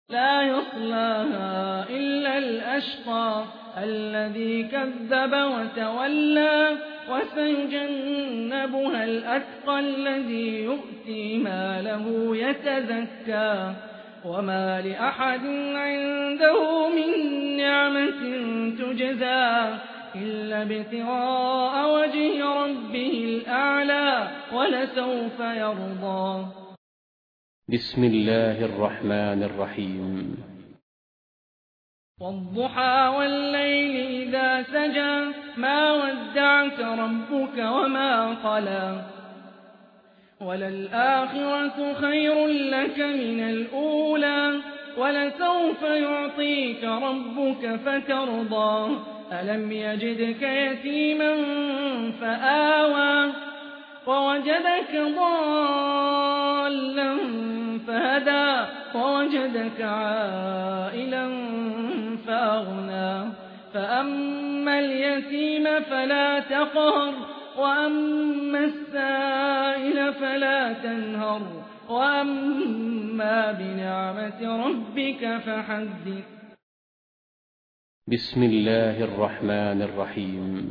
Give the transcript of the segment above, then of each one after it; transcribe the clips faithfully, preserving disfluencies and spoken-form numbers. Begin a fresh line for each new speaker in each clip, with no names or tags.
لا يصلاها إلا الأشقى الذي كذب وتولى وسيجنبها الأتقى الذي يؤتي ماله يتزكى وما لأحد عنده من نعمة تجزى إلا ابتغاء وجه ربه الأعلى ولسوف يرضى.
بسم الله الرحمن الرحيم.
والضحى والليل إذا سجى ما ودعك ربك وما قلى وللآخرة خير لك من الأولى ولسوف يعطيك ربك فترضى ألم يجدك يتيما فآوى ووجدك ضالا فهدى ووجدك عائلا فأغنى فأما اليتيم فلا تقهر وأما السائل فلا تنهر وأما بنعمة ربك فحدث.
بسم الله الرحمن الرحيم.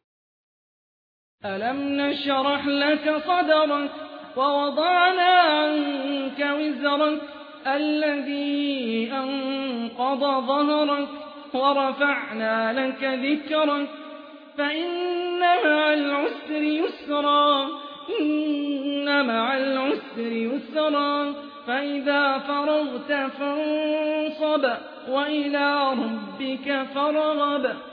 ألم نشرح لك صدرك ووضعنا عنك وزرك الذي أنقض ظهرك ورفعنا لك ذكرك فإن مع العسر يسرا إن مع العسر يسرا فإذا فرغت فانصب وإلى ربك فارغب.